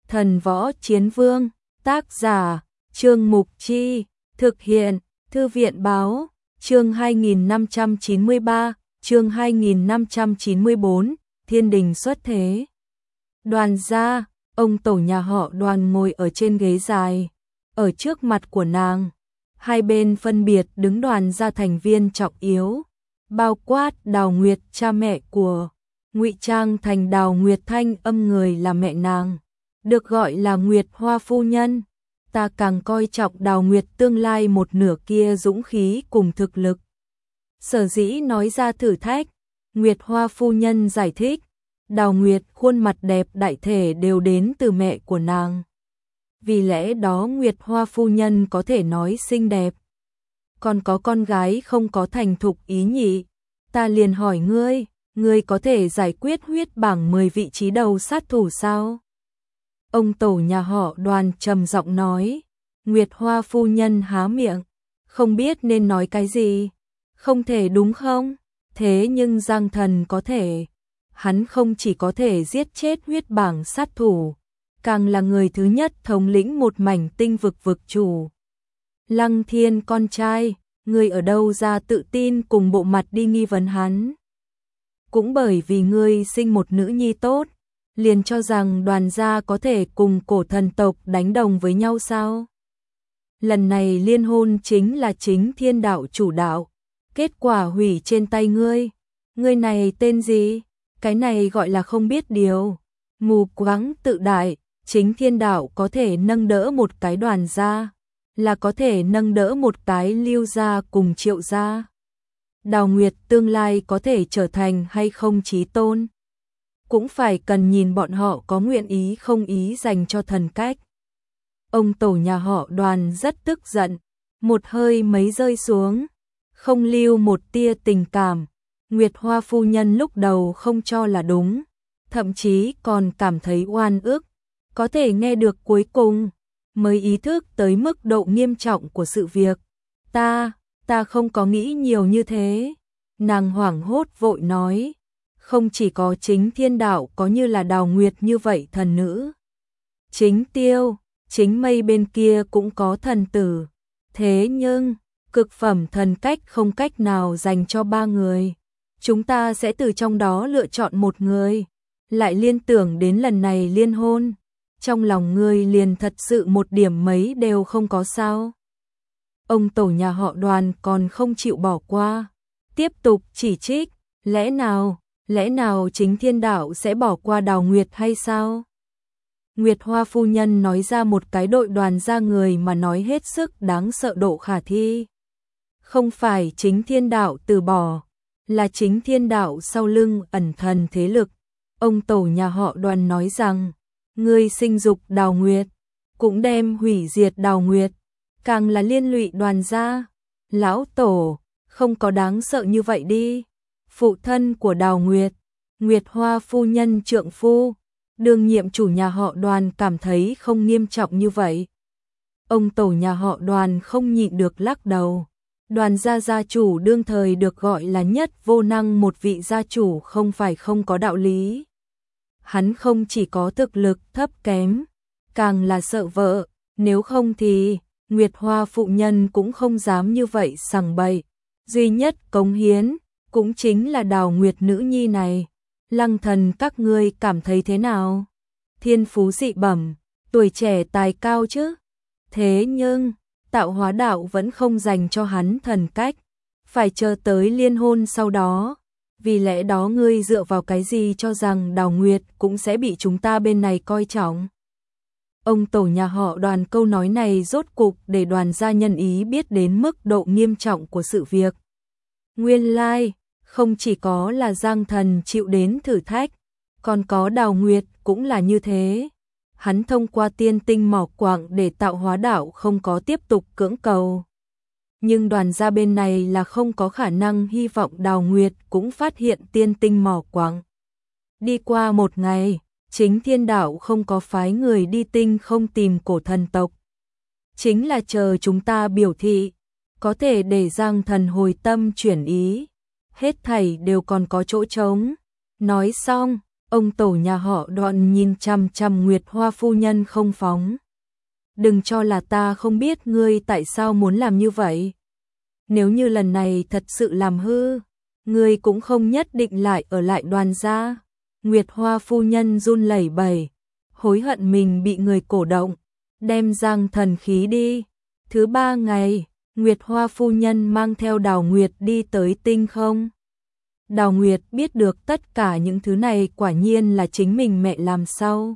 Thần Võ Chiến Vương, tác giả, Trương Mục Chi, thực hiện, Thư viện Báo, chương 2593, chương 2594, Thiên Đình xuất thế. Đoàn gia, ông tổ nhà họ Đoàn ngồi ở trên ghế dài, ở trước mặt của nàng. Hai bên phân biệt đứng đoàn gia thành viên trọng yếu, bao quát Đào Nguyệt, cha mẹ của ngụy trang thành Đào Nguyệt Thanh âm người là mẹ nàng, được gọi là Nguyệt Hoa phu nhân. Ta càng coi trọng Đào Nguyệt tương lai một nửa kia dũng khí cùng thực lực. Sở dĩ nói ra thử thách, Nguyệt Hoa phu nhân giải thích, Đào Nguyệt khuôn mặt đẹp đại thể đều đến từ mẹ của nàng. Vì lẽ đó Nguyệt Hoa phu nhân có thể nói xinh đẹp. Còn có con gái không có thành thục ý nhị. Ta liền hỏi ngươi có thể giải quyết huyết bảng 10 vị trí đầu sát thủ sao? Ông tổ nhà họ Đoàn trầm giọng nói. Nguyệt Hoa phu nhân há miệng, không biết nên nói cái gì. Không thể đúng không? Thế nhưng Giang Thần có thể. Hắn không chỉ có thể giết chết huyết bảng sát thủ, càng là người thứ nhất thống lĩnh một mảnh tinh vực vực chủ. Lăng Thiên con trai, ngươi ở đâu ra tự tin cùng bộ mặt đi nghi vấn hắn? Cũng bởi vì ngươi sinh một nữ nhi tốt, liền cho rằng Đoàn gia có thể cùng cổ thần tộc đánh đồng với nhau sao? Lần này liên hôn chính là chính thiên đạo chủ đạo, kết quả hủy trên tay ngươi. Ngươi này tên gì? Cái này gọi là không biết điều, mù quáng tự đại. Chính thiên đạo có thể nâng đỡ một cái Đoàn gia, là có thể nâng đỡ một cái Lưu gia cùng Triệu gia. Đào Nguyệt tương lai có thể trở thành hay không chí tôn, cũng phải cần nhìn bọn họ có nguyện ý không ý dành cho thần cách. Ông tổ nhà họ Đoàn rất tức giận, một hơi mấy rơi xuống, không lưu một tia tình cảm. Nguyệt Hoa phu nhân lúc đầu không cho là đúng, thậm chí còn cảm thấy oan ức. Có thể nghe được cuối cùng, mới ý thức tới mức độ nghiêm trọng của sự việc. Ta không có nghĩ nhiều như thế. Nàng hoảng hốt vội nói, không chỉ có chính thiên đạo có như là Đào Nguyệt như vậy thần nữ. Chính Tiêu, chính Mây bên kia cũng có thần tử. Thế nhưng, cực phẩm thần cách không cách nào dành cho 3 người. Chúng ta sẽ từ trong đó lựa chọn một người. Lại liên tưởng đến lần này liên hôn. Trong lòng ngươi liền thật sự một điểm mấy đều không có sao? Ông tổ nhà họ Đoàn còn không chịu bỏ qua, tiếp tục chỉ trích, lẽ nào chính thiên đạo sẽ bỏ qua Đào Nguyệt hay sao? Nguyệt Hoa phu nhân nói ra một cái đội Đoàn gia người mà nói hết sức đáng sợ độ khả thi. Không phải chính thiên đạo từ bỏ, là chính thiên đạo sau lưng ẩn thần thế lực. Ông tổ nhà họ Đoàn nói rằng, ngươi sinh dục Đào Nguyệt, cũng đem hủy diệt Đào Nguyệt, càng là liên lụy Đoàn gia. Lão tổ, không có đáng sợ như vậy đi. Phụ thân của Đào Nguyệt, Nguyệt Hoa phu nhân trượng phu, đương nhiệm chủ nhà họ Đoàn cảm thấy không nghiêm trọng như vậy. Ông tổ nhà họ Đoàn không nhịn được lắc đầu. Đoàn gia gia chủ đương thời được gọi là nhất vô năng một vị gia chủ không phải không có đạo lý. Hắn không chỉ có thực lực thấp kém, càng là sợ vợ, nếu không thì Nguyệt Hoa phụ nhân cũng không dám như vậy sằng bậy. Duy nhất cống hiến cũng chính là Đào Nguyệt nữ nhi này. Lăng Thần các ngươi cảm thấy thế nào? Thiên phú dị bẩm, tuổi trẻ tài cao chứ. Thế nhưng, tạo hóa đạo vẫn không dành cho hắn thần cách, phải chờ tới liên hôn sau đó. Vì lẽ đó ngươi dựa vào cái gì cho rằng Đào Nguyệt cũng sẽ bị chúng ta bên này coi trọng? Ông tổ nhà họ Đoàn câu nói này rốt cục để Đoàn gia nhân ý biết đến mức độ nghiêm trọng của sự việc. Nguyên lai, không chỉ có là Giang Thần chịu đến thử thách, còn có Đào Nguyệt cũng là như thế. Hắn thông qua tiên tinh mỏ quặng để tạo hóa đạo không có tiếp tục cưỡng cầu. Nhưng Đoàn gia bên này là không có khả năng hy vọng Đào Nguyệt cũng phát hiện tiên tinh mỏ quặng. Đi qua một ngày, chính thiên đạo không có phái người đi tinh không tìm cổ thần tộc. Chính là chờ chúng ta biểu thị, có thể để Giang Thần hồi tâm chuyển ý. Hết thảy đều còn có chỗ trống. Nói xong, Ông tổ nhà họ Đoạn nhìn chằm chằm Nguyệt Hoa phu nhân không phóng. Đừng cho là ta không biết ngươi tại sao muốn làm như vậy. Nếu như lần này thật sự làm hư, ngươi cũng không nhất định lại ở lại Đoàn gia. Nguyệt Hoa phu nhân run lẩy bẩy, hối hận mình bị người cổ động, đem Giang Thần khí đi. Thứ 3 ngày, Nguyệt Hoa phu nhân mang theo Đào Nguyệt đi tới tinh không. Đào Nguyệt biết được tất cả những thứ này quả nhiên là chính mình mẹ làm sau.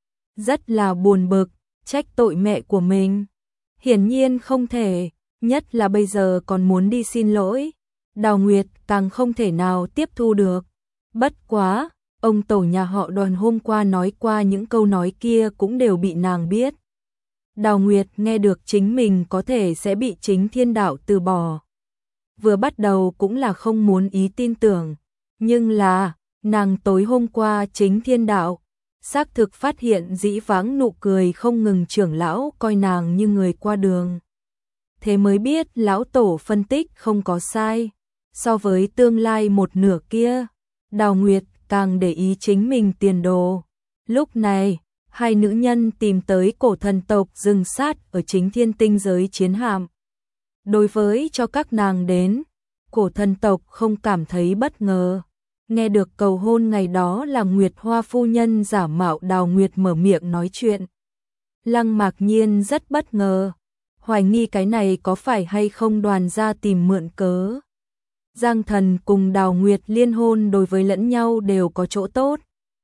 Rất là buồn bực, trách tội mẹ của mình. Hiển nhiên không thể, nhất là bây giờ còn muốn đi xin lỗi. Đào Nguyệt càng không thể nào tiếp thu được. Bất quá, ông tổ nhà họ Đoàn hôm qua nói qua những câu nói kia cũng đều bị nàng biết. Đào Nguyệt nghe được chính mình có thể sẽ bị Chính Thiên Đạo từ bỏ. Vừa bắt đầu cũng là không muốn ý tin tưởng, nhưng là, nàng tối hôm qua Chính Thiên Đạo xác thực phát hiện dĩ vãng nụ cười không ngừng trưởng lão coi nàng như người qua đường. Thế mới biết lão tổ phân tích không có sai. So với tương lai một nửa kia, Đào Nguyệt càng để ý chính mình tiền đồ. Lúc này, hai nữ nhân tìm tới cổ thần tộc dừng sát ở chính thiên tinh giới chiến hạm. Đối với cho các nàng đến, cổ thần tộc không cảm thấy bất ngờ. Nghe được cầu hôn ngày đó là Nguyệt Hoa phu nhân giả mạo Đào Nguyệt mở miệng nói chuyện. Lăng Mạc Nhiên rất bất ngờ, hoài nghi cái này có phải hay không Đoàn gia tìm mượn cớ. Giang Thần cùng Đào Nguyệt liên hôn đối với lẫn nhau đều có chỗ tốt.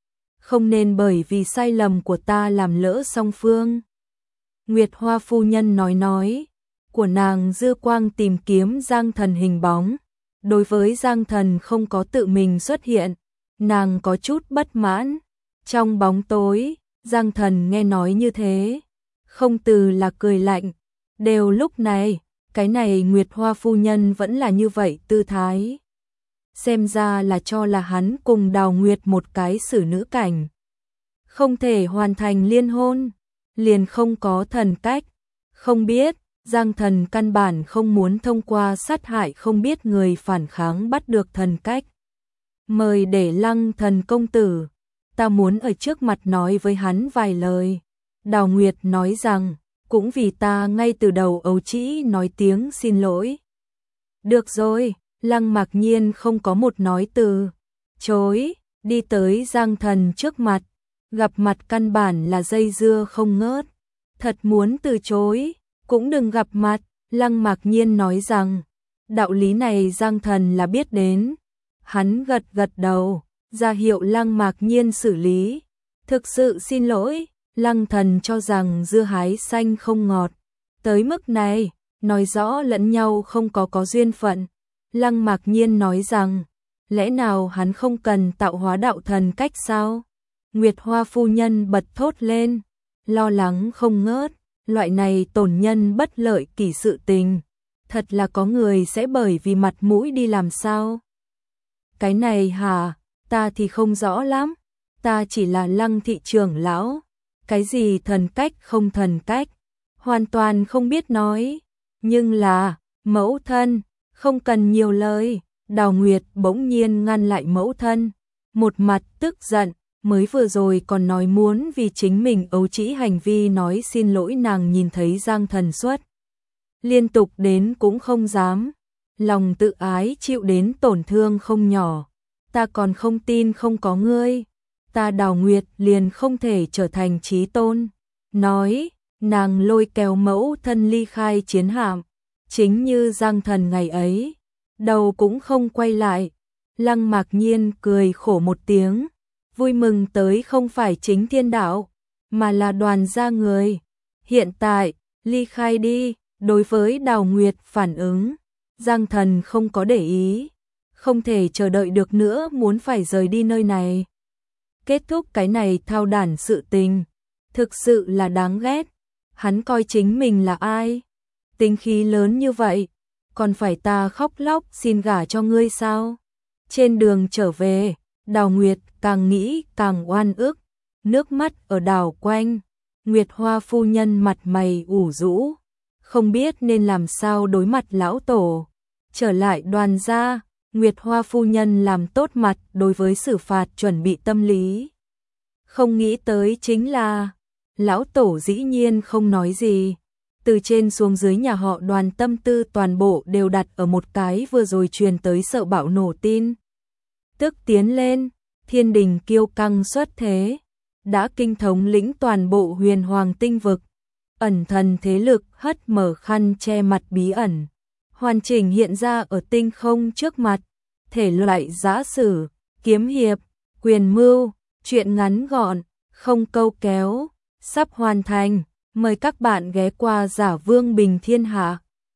Không nên bởi vì sai lầm của ta làm lỡ song phương. Nguyệt Hoa phu nhân nói, của nàng dư quang tìm kiếm Giang Thần hình bóng. Đối với Giang Thần không có tự mình xuất hiện, nàng có chút bất mãn. Trong bóng tối, Giang Thần nghe nói như thế, không từ là cười lạnh. Đều lúc này, cái này Nguyệt Hoa phu nhân vẫn là như vậy tư thái. Xem ra là cho là hắn cùng Đào Nguyệt một cái xử nữ cảnh. Không thể hoàn thành liên hôn, liền không có thần cách. Không biết, Giang Thần căn bản không muốn thông qua sát hại không biết người phản kháng bắt được thần cách. Mời để Lăng Thần công tử, ta muốn ở trước mặt nói với hắn vài lời. Đào Nguyệt nói rằng, cũng vì ta ngay từ đầu ấu trĩ nói tiếng xin lỗi. Được rồi, Lăng Mạc Nhiên không có một nói từ chối, đi tới Giang Thần trước mặt, gặp mặt căn bản là dây dưa không ngớt. Thật muốn từ chối, cũng đừng gặp mặt. Lăng Mạc Nhiên nói rằng, đạo lý này Giang Thần là biết đến. Hắn gật gật đầu, ra hiệu Lăng Mạc Nhiên xử lý. Thực sự xin lỗi. Lăng Thần cho rằng dưa hái xanh không ngọt. Tới mức này, nói rõ lẫn nhau không có duyên phận. Lăng Mạc Nhiên nói rằng, lẽ nào hắn không cần tạo hóa đạo thần cách sao? Nguyệt Hoa phu nhân bật thốt lên, lo lắng không ngớt, loại này tổn nhân bất lợi kỷ sự tình. Thật là có người sẽ bởi vì mặt mũi đi làm sao? Cái này hả, ta thì không rõ lắm, ta chỉ là Lăng thị trưởng lão. Cái gì thần cách không thần cách, hoàn toàn không biết nói. Nhưng là, mẫu thân, không cần nhiều lời. Đào Nguyệt bỗng nhiên ngăn lại mẫu thân, một mặt tức giận, mới vừa rồi còn nói muốn vì chính mình ấu trĩ hành vi nói xin lỗi. Nàng nhìn thấy Giang Thần xuất liên tục đến cũng không dám, lòng tự ái chịu đến tổn thương không nhỏ. Ta còn không tin không có ngươi, ta Đào Nguyệt liền không thể trở thành chí tôn. Nói, nàng lôi kéo mẫu thân ly khai chiến hạm, chính như Giang Thần ngày ấy, đầu cũng không quay lại. Lăng Mạc Nhiên cười khổ một tiếng, vui mừng tới không phải Chính Thiên Đạo, mà là Đoàn gia người. Hiện tại, ly khai đi. Đối với Đào Nguyệt phản ứng, Giang Thần không có để ý, không thể chờ đợi được nữa, muốn phải rời đi nơi này. Kết thúc cái này thao đản sự tình, thực sự là đáng ghét. Hắn coi chính mình là ai? Tính khí lớn như vậy, còn phải ta khóc lóc xin gả cho ngươi sao? Trên đường trở về, Đào Nguyệt càng nghĩ càng oan ức, nước mắt ở đảo quanh. Nguyệt Hoa phu nhân mặt mày ủ rũ, không biết nên làm sao đối mặt lão tổ. Trở lại Đoàn gia, Nguyệt Hoa phu nhân làm tốt mặt đối với xử phạt chuẩn bị tâm lý. Không nghĩ tới chính là, lão tổ dĩ nhiên không nói gì. Từ trên xuống dưới nhà họ Đoàn tâm tư toàn bộ đều đặt ở một cái vừa rồi truyền tới sợ bạo nổ tin. Tức tiến lên, thiên đình kiêu căng xuất thế, đã kinh thống lĩnh toàn bộ huyền hoàng tinh vực. Ẩn thần thế lực hất mở khăn che mặt bí ẩn, hoàn chỉnh hiện ra ở tinh không trước mặt. Thể loại giã sử, kiếm hiệp, quyền mưu, truyện ngắn gọn, không câu kéo, sắp hoàn thành. Mời các bạn ghé qua Giả Vương Bình Thiên Hạ.